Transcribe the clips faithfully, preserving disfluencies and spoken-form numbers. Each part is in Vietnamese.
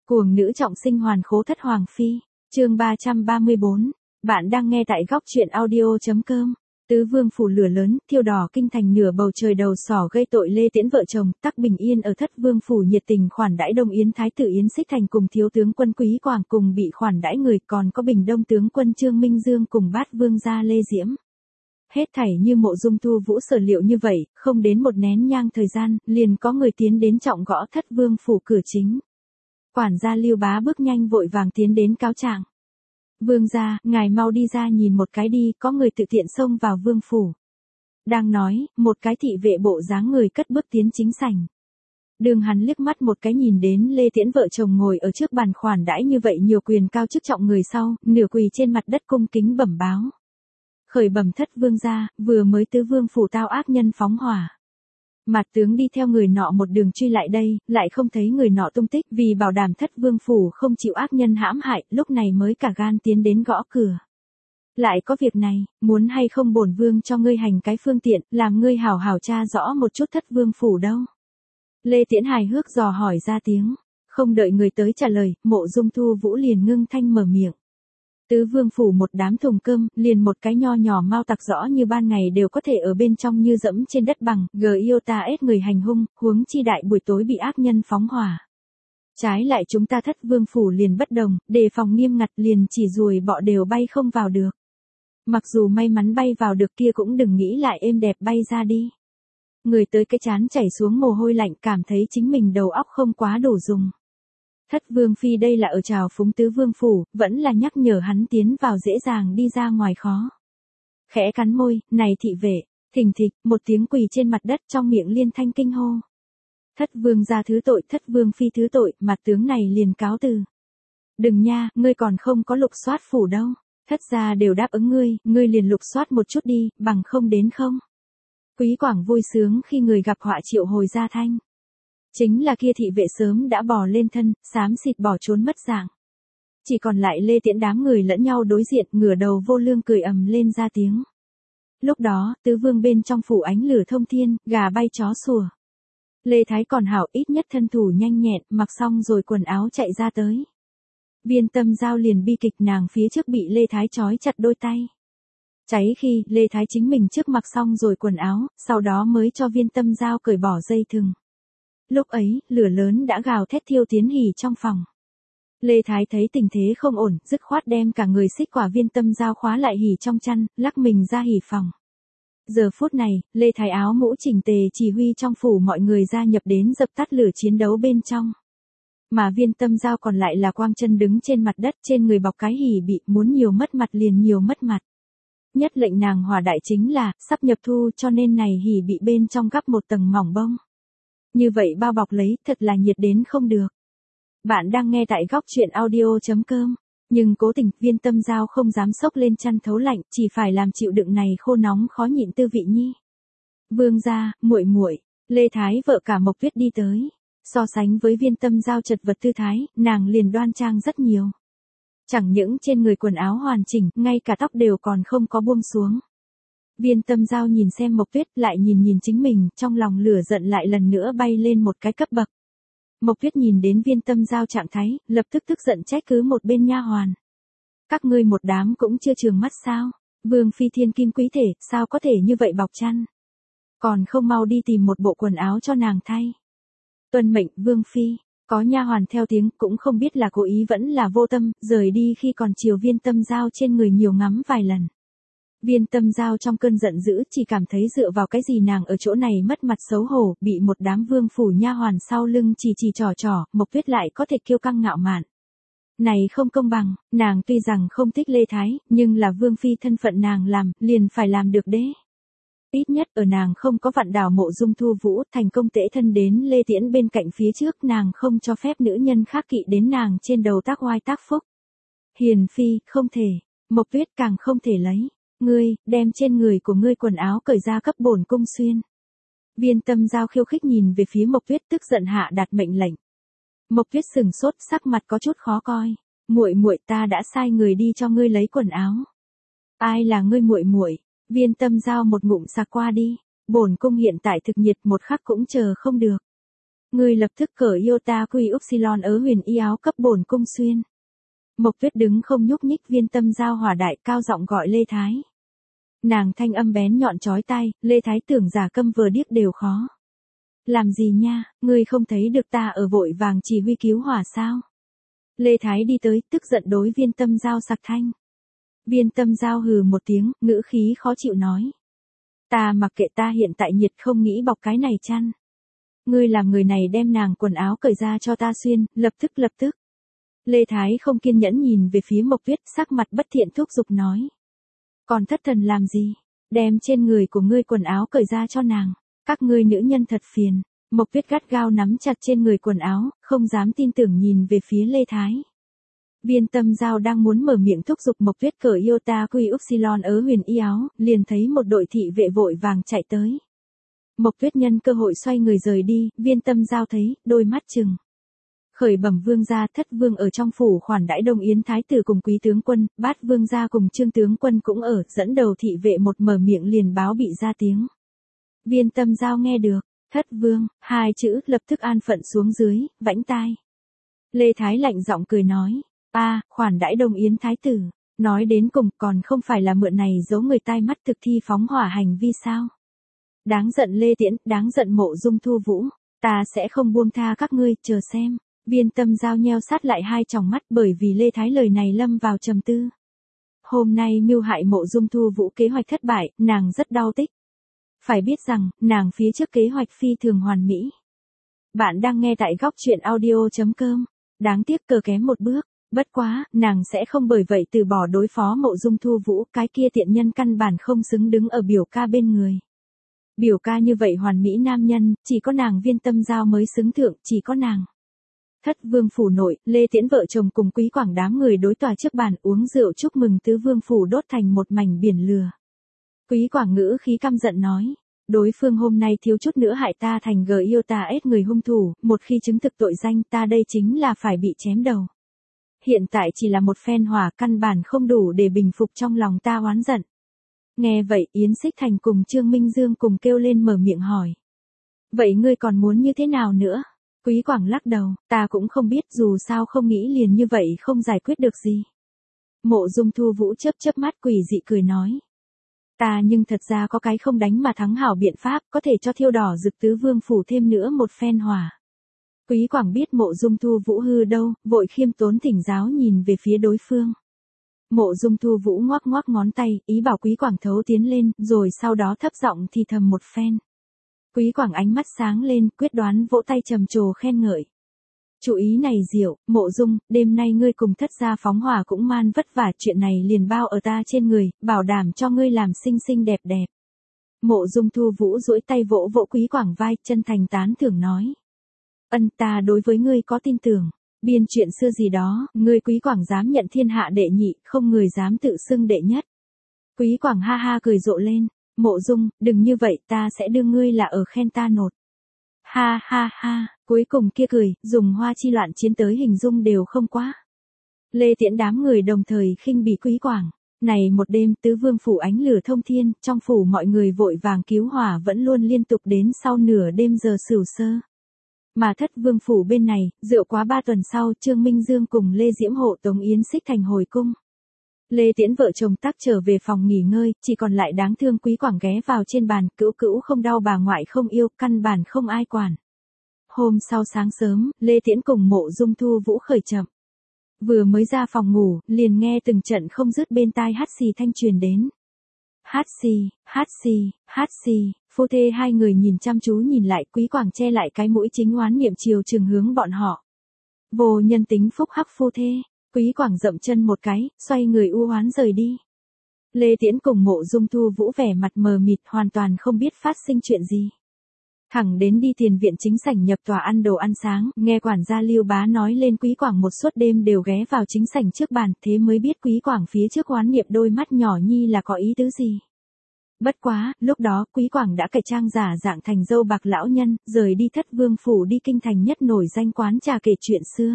Cuồng nữ trọng sinh hoàn khố thất hoàng phi, chương ba trăm ba mươi bốn. Bạn đang nghe tại góc truyện audio.com. Tứ vương phủ lửa lớn, thiêu đỏ kinh thành nửa bầu trời đầu sỏ gây tội Lê Tiễn vợ chồng, Tắc Bình Yên ở thất vương phủ nhiệt tình khoản đãi Đông Yến thái tử Yến Xích Thành cùng thiếu tướng quân Quý Quảng cùng bị khoản đãi người, còn có Bình Đông tướng quân Trương Minh Dương cùng bát vương gia Lê Diễm. Hết thảy như Mộ Dung Thu Vũ sở liệu như vậy, không đến một nén nhang thời gian, liền có người tiến đến trọng gõ thất vương phủ cửa chính. Quản gia Lưu Bá bước nhanh vội vàng tiến đến cáo trạng. Vương gia, ngài mau đi ra nhìn một cái đi, có người tự tiện xông vào vương phủ. Đang nói, một cái thị vệ bộ dáng người cất bước tiến chính sảnh. Đường hắn liếc mắt một cái nhìn đến Lê Tiễn vợ chồng ngồi ở trước bàn khoản đãi như vậy nhiều quyền cao chức trọng người sau, nửa quỳ trên mặt đất cung kính bẩm báo. Khởi bẩm thất vương gia, vừa mới tứ vương phủ tao ác nhân phóng hỏa. Mạt tướng đi theo người nọ một đường truy lại đây, lại không thấy người nọ tung tích, vì bảo đảm thất vương phủ không chịu ác nhân hãm hại, lúc này mới cả gan tiến đến gõ cửa. Lại có việc này, muốn hay không bổn vương cho ngươi hành cái phương tiện, làm ngươi hảo hảo tra rõ một chút thất vương phủ đâu. Lê Tiễn hài hước dò hỏi ra tiếng, không đợi người tới trả lời, Mộ Dung Thu Vũ liền ngưng thanh mở miệng. Tứ vương phủ một đám thùng cơm, liền một cái nho nhỏ mau tặc rõ như ban ngày đều có thể ở bên trong như dẫm trên đất bằng, gờ yêu ta ết người hành hung, huống chi đại buổi tối bị ác nhân phóng hỏa. Trái lại chúng ta thất vương phủ liền bất đồng, đề phòng nghiêm ngặt liền chỉ ruồi bọ đều bay không vào được. Mặc dù may mắn bay vào được kia cũng đừng nghĩ lại êm đẹp bay ra đi. Người tới cái chán chảy xuống mồ hôi lạnh cảm thấy chính mình đầu óc không quá đủ dùng. Thất vương phi đây là ở trào phúng tứ vương phủ, vẫn là nhắc nhở hắn tiến vào dễ dàng đi ra ngoài khó. Khẽ cắn môi, này thị vệ, thình thịch, một tiếng quỳ trên mặt đất trong miệng liên thanh kinh hô. Thất vương gia thứ tội, thất vương phi thứ tội, mặt tướng này liền cáo từ. Đừng nha, ngươi còn không có lục soát phủ đâu, thất gia đều đáp ứng ngươi, ngươi liền lục soát một chút đi, bằng không đến không. Quý Quảng vui sướng khi người gặp họa triệu hồi ra thanh. Chính là kia thị vệ sớm đã bò lên thân, xám xịt bỏ trốn mất dạng. Chỉ còn lại Lê Tiễn đám người lẫn nhau đối diện, ngửa đầu vô lương cười ầm lên ra tiếng. Lúc đó, tứ vương bên trong phủ ánh lửa thông thiên, gà bay chó sủa. Lê Thái còn hảo ít nhất thân thủ nhanh nhẹn, mặc xong rồi quần áo chạy ra tới. Viên Tâm Giao liền bi kịch nàng phía trước bị Lê Thái trói chặt đôi tay. Cháy khi, Lê Thái chính mình trước mặc xong rồi quần áo, sau đó mới cho Viên Tâm Giao cởi bỏ dây thừng. Lúc ấy, lửa lớn đã gào thét thiêu tiến hỉ trong phòng. Lê Thái thấy tình thế không ổn, dứt khoát đem cả người xích quả Viên Tâm Giao khóa lại hỉ trong chăn, lắc mình ra hỉ phòng. Giờ phút này, Lê Thái áo mũ chỉnh tề chỉ huy trong phủ mọi người gia nhập đến dập tắt lửa chiến đấu bên trong. Mà Viên Tâm Giao còn lại là quang chân đứng trên mặt đất, trên người bọc cái hỉ bị, muốn nhiều mất mặt liền nhiều mất mặt. Nhất lệnh nàng hỏa đại chính là, sắp nhập thu cho nên này hỉ bị bên trong gắp một tầng mỏng bông. Như vậy bao bọc lấy, thật là nhiệt đến không được. Bạn đang nghe tại góc truyện audio.com. Nhưng cố tình, Viên Tâm Giao không dám xốc lên chăn thấu lạnh, chỉ phải làm chịu đựng này khô nóng khó nhịn tư vị nhi. Vương gia, muội muội, Lê Thái vợ cả Mộc Tuyết đi tới. So sánh với Viên Tâm Giao chật vật tư thái, nàng liền đoan trang rất nhiều. Chẳng những trên người quần áo hoàn chỉnh, ngay cả tóc đều còn không có buông xuống. Viên Tâm Giao nhìn xem Mộc Tuyết lại nhìn nhìn chính mình, trong lòng lửa giận lại lần nữa bay lên một cái cấp bậc. Mộc Tuyết nhìn đến Viên Tâm Giao trạng thái, lập tức tức giận trách cứ một bên nha hoàn. Các ngươi một đám cũng chưa trường mắt sao, vương phi thiên kim quý thể, sao có thể như vậy bọc chăn. Còn không mau đi tìm một bộ quần áo cho nàng thay. Tuân mệnh, vương phi. Có nha hoàn theo tiếng, cũng không biết là cố ý vẫn là vô tâm, rời đi khi còn chiều Viên Tâm Giao trên người nhiều ngắm vài lần. Viên Tâm Giao trong cơn giận dữ chỉ cảm thấy dựa vào cái gì nàng ở chỗ này mất mặt xấu hổ, bị một đám vương phủ nha hoàn sau lưng chỉ chỉ trò trò, Mộc Tuyết lại có thể kiêu căng ngạo mạn. Này không công bằng, nàng tuy rằng không thích Lê Thái, nhưng là vương phi thân phận nàng làm, liền phải làm được đấy. Ít nhất ở nàng không có vặn đảo Mộ Dung Thu Vũ, thành công tễ thân đến Lê Tiễn bên cạnh phía trước, nàng không cho phép nữ nhân khác kỵ đến nàng trên đầu tác oai tác phúc. Hiền phi, không thể, Mộc Tuyết càng không thể lấy. Ngươi, đem trên người của ngươi quần áo cởi ra cấp bổn cung xuyên. Viên Tâm Giao khiêu khích nhìn về phía Mộc Tuyết tức giận hạ đạt mệnh lệnh. Mộc Tuyết sừng sốt, sắc mặt có chút khó coi. Muội muội, ta đã sai người đi cho ngươi lấy quần áo. Ai là ngươi muội muội? Viên Tâm Giao một ngụm sặc qua đi. Bổn cung hiện tại thực nhiệt một khắc cũng chờ không được. Ngươi lập tức cởi Iota Quy Upsilon ớ huyền y áo cấp bổn cung xuyên. Mộc Tuyết đứng không nhúc nhích, Viên Tâm Giao hỏa đại cao giọng gọi Lê Thái. Nàng thanh âm bén nhọn chói tai, Lê Thái tưởng giả câm vờ điếc đều khó. Làm gì nha, ngươi không thấy được ta ở vội vàng chỉ huy cứu hỏa sao? Lê Thái đi tới, tức giận đối Viên Tâm Giao sặc thanh. Viên Tâm Giao hừ một tiếng, ngữ khí khó chịu nói. Ta mặc kệ, ta hiện tại nhiệt không nghĩ bọc cái này chăn. Ngươi làm người này đem nàng quần áo cởi ra cho ta xuyên, lập tức lập tức. Lê Thái không kiên nhẫn nhìn về phía Mộc Tuyết, sắc mặt bất thiện thúc giục nói. Còn thất thần làm gì? Đem trên người của ngươi quần áo cởi ra cho nàng. Các ngươi nữ nhân thật phiền. Mộc Tuyết gắt gao nắm chặt trên người quần áo, không dám tin tưởng nhìn về phía Lê Thái. Viên Tâm Giao đang muốn mở miệng thúc giục Mộc Tuyết cởi Iota Quy Upsilon ớ huyền y áo, liền thấy một đội thị vệ vội vàng chạy tới. Mộc Tuyết nhân cơ hội xoay người rời đi, Viên Tâm Giao thấy, đôi mắt trừng. Khởi bẩm vương gia, thất vương ở trong phủ khoản đãi Đông Yến thái tử cùng quý tướng quân, bát vương gia cùng trương tướng quân cũng ở, dẫn đầu thị vệ một mở miệng liền báo bị ra tiếng. Viên Tâm Giao nghe được, thất vương, hai chữ lập tức an phận xuống dưới, vãnh tai. Lê Thái lạnh giọng cười nói, a, khoản đãi Đông Yến thái tử, nói đến cùng còn không phải là mượn này giấu người tai mắt thực thi phóng hỏa hành vi sao? Đáng giận Lê Tiễn, đáng giận Mộ Dung Thu Vũ, ta sẽ không buông tha các ngươi, chờ xem. Viên Tâm Giao nheo sát lại hai tròng mắt, bởi vì Lê Thái lời này lâm vào trầm tư. Hôm nay mưu hại Mộ Dung Thu Vũ kế hoạch thất bại, nàng rất đau tích. Phải biết rằng, nàng phía trước kế hoạch phi thường hoàn mỹ. Bạn đang nghe tại góc truyện audio chấm com. Đáng tiếc cờ kém một bước. Bất quá, nàng sẽ không bởi vậy từ bỏ đối phó Mộ Dung Thu Vũ, cái kia tiện nhân căn bản không xứng đứng ở biểu ca bên người. Biểu ca như vậy hoàn mỹ nam nhân, chỉ có nàng Viên Tâm Giao mới xứng thượng, chỉ có nàng. Thất vương phủ nội, Lê Tiễn vợ chồng cùng Quý Quảng đám người đối tòa trước bàn uống rượu chúc mừng tứ vương phủ đốt thành một mảnh biển lửa. Quý Quảng ngữ khí căm giận nói, đối phương hôm nay thiếu chút nữa hại ta thành gờ yêu ta ết người hung thủ, một khi chứng thực tội danh ta đây chính là phải bị chém đầu. Hiện tại chỉ là một phen hỏa, căn bản không đủ để bình phục trong lòng ta oán giận. Nghe vậy Yến Xích Thành cùng Trương Minh Dương cùng kêu lên mở miệng hỏi. Vậy ngươi còn muốn như thế nào nữa? Quý Quảng lắc đầu, ta cũng không biết, dù sao không nghĩ liền như vậy không giải quyết được gì. Mộ Dung Thu Vũ chớp chớp mắt quỷ dị cười nói. Ta nhưng thật ra có cái không đánh mà thắng hảo biện pháp, có thể cho thiêu đỏ rực tứ vương phủ thêm nữa một phen hỏa. Quý Quảng biết Mộ Dung Thu Vũ hư đâu, vội khiêm tốn thỉnh giáo nhìn về phía đối phương. Mộ Dung Thu Vũ ngoắc ngoắc ngón tay, ý bảo Quý Quảng thấu tiến lên, rồi sau đó thấp giọng thì thầm một phen. Quý Quảng ánh mắt sáng lên, quyết đoán vỗ tay trầm trồ khen ngợi. Chủ ý này diệu, Mộ Dung, đêm nay ngươi cùng thất gia phóng hỏa cũng man vất vả, chuyện này liền bao ở ta trên người, bảo đảm cho ngươi làm xinh xinh đẹp đẹp. Mộ Dung Thu Vũ duỗi tay vỗ vỗ Quý Quảng vai, chân thành tán thưởng nói. Ân, ta đối với ngươi có tin tưởng. Biên chuyện xưa gì đó, ngươi Quý Quảng dám nhận thiên hạ đệ nhị, không người dám tự xưng đệ nhất. Quý Quảng ha ha cười rộ lên. Mộ Dung, đừng như vậy, ta sẽ đưa ngươi là ở khen ta nột. Ha ha ha, cuối cùng kia cười, dùng hoa chi loạn chiến tới hình dung đều không quá. Lê Tiễn đám người đồng thời khinh bỉ Quý Quảng. Này một đêm tứ vương phủ ánh lửa thông thiên, trong phủ mọi người vội vàng cứu hỏa vẫn luôn liên tục đến sau nửa đêm giờ sửu sơ. Mà thất vương phủ bên này, rượu quá ba tuần sau, Trương Minh Dương cùng Lê Diễm hộ tống Yến Xích Thành hồi cung. Lê Tiễn vợ chồng tắc trở về phòng nghỉ ngơi, chỉ còn lại đáng thương Quý Quảng ghé vào trên bàn, cữu cữu không đau bà ngoại không yêu, căn bản không ai quản. Hôm sau sáng sớm, Lê Tiễn cùng Mộ Dung Thu Vũ khởi chậm. Vừa mới ra phòng ngủ, liền nghe từng trận không dứt bên tai hát xì thanh truyền đến. Hát xì, hát xì, hát xì, phu thê hai người nhìn chăm chú nhìn lại, Quý Quảng che lại cái mũi chính oán niệm chiều trường hướng bọn họ. Vô nhân tính phúc hắc phu thê. Quý Quảng dậm chân một cái, xoay người u oán rời đi. Lê Tiễn cùng Mộ Dung Thu Vũ vẻ mặt mờ mịt, hoàn toàn không biết phát sinh chuyện gì. Thẳng đến đi tiền viện chính sảnh nhập tòa ăn đồ ăn sáng, nghe quản gia Lưu Bá nói lên Quý Quảng một suốt đêm đều ghé vào chính sảnh trước bàn, thế mới biết Quý Quảng phía trước oán niệm đôi mắt nhỏ nhi là có ý tứ gì. Bất quá, lúc đó Quý Quảng đã cải trang giả dạng thành dâu bạc lão nhân, rời đi thất vương phủ đi kinh thành nhất nổi danh quán trà kể chuyện xưa.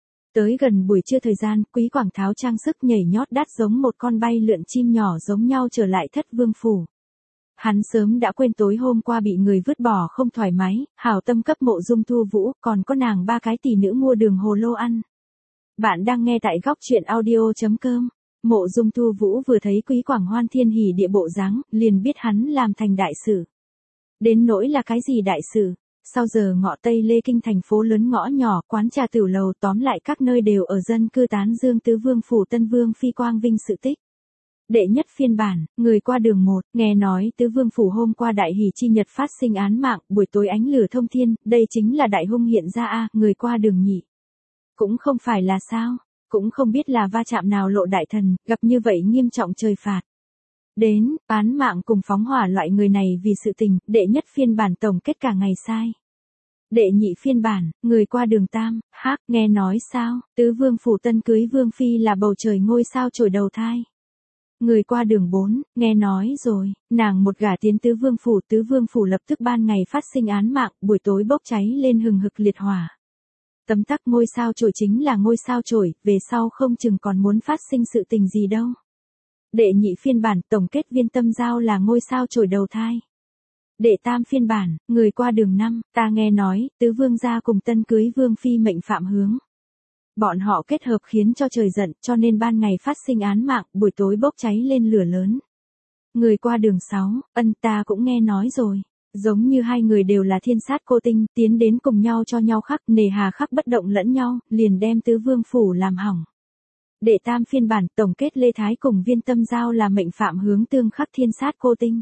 Tới gần buổi trưa thời gian, Quý Quảng tháo trang sức nhảy nhót đắt giống một con bay lượn chim nhỏ giống nhau trở lại thất vương phủ. Hắn sớm đã quên tối hôm qua bị người vứt bỏ không thoải mái, hảo tâm cấp Mộ Dung Thu Vũ, còn có nàng ba cái tỷ nữ mua đường hồ lô ăn. Bạn đang nghe tại góc chuyện audio.com. Mộ Dung Thu Vũ vừa thấy Quý Quảng Hoan thiên hỉ địa bộ dáng, liền biết hắn làm thành đại sự. Đến nỗi là cái gì đại sự? Sau giờ ngọ Tây Lê Kinh thành phố lớn ngõ nhỏ, quán trà tiểu lầu tóm lại các nơi đều ở dân cư tán dương tứ vương phủ Tân Vương phi quang vinh sự tích. Đệ nhất phiên bản, người qua đường một, nghe nói tứ vương phủ hôm qua đại hỷ chi nhật phát sinh án mạng, buổi tối ánh lửa thông thiên, đây chính là đại hung hiện ra a, người qua đường nhị. Cũng không phải là sao, cũng không biết là va chạm nào lộ đại thần, gặp như vậy nghiêm trọng trời phạt. Đến, án mạng cùng phóng hỏa loại người này vì sự tình, đệ nhất phiên bản tổng kết cả ngày sai. Đệ nhị phiên bản, người qua đường tam, hắc, nghe nói sao, tứ vương phủ tân cưới vương phi là bầu trời ngôi sao trổi đầu thai. Người qua đường bốn, nghe nói rồi, nàng một gả tiến tứ vương phủ, tứ vương phủ lập tức ban ngày phát sinh án mạng, buổi tối bốc cháy lên hừng hực liệt hỏa. Tấm tắc ngôi sao trổi chính là ngôi sao trổi, về sau không chừng còn muốn phát sinh sự tình gì đâu. Đệ nhị phiên bản, tổng kết viên tâm giao là ngôi sao trổi đầu thai. Đệ tam phiên bản, người qua đường năm, ta nghe nói, tứ vương gia cùng tân cưới vương phi mệnh phạm hướng. Bọn họ kết hợp khiến cho trời giận, cho nên ban ngày phát sinh án mạng, buổi tối bốc cháy lên lửa lớn. Người qua đường sáu, ân ta cũng nghe nói rồi. Giống như hai người đều là thiên sát cô tinh, tiến đến cùng nhau cho nhau khắc, nề hà khắc bất động lẫn nhau, liền đem tứ vương phủ làm hỏng. Đệ tam phiên bản, tổng kết Lê Thái cùng viên tâm giao là mệnh phạm hướng tương khắc thiên sát cô tinh.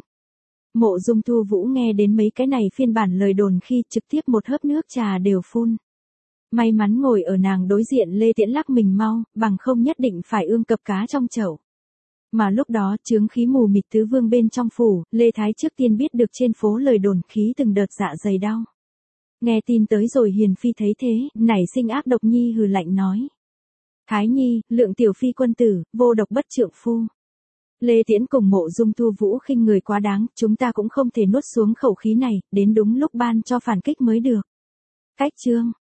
Mộ Dung Thu Vũ nghe đến mấy cái này phiên bản lời đồn khi trực tiếp một hớp nước trà đều phun. May mắn ngồi ở nàng đối diện Lê Tiễn lắc mình mau, bằng không nhất định phải ương cập cá trong chậu. Mà lúc đó chướng khí mù mịt tứ vương bên trong phủ, Lê Thái trước tiên biết được trên phố lời đồn khí từng đợt dạ dày đau. Nghe tin tới rồi Hiền Phi thấy thế, nảy sinh ác độc nhi hừ lạnh nói. Thái Nhi, lượng tiểu phi quân tử, vô độc bất trượng phu. Lê Tiễn cùng Mộ Dung Thu Vũ khinh người quá đáng, chúng ta cũng không thể nuốt xuống khẩu khí này, đến đúng lúc ban cho phản kích mới được. Cách chương.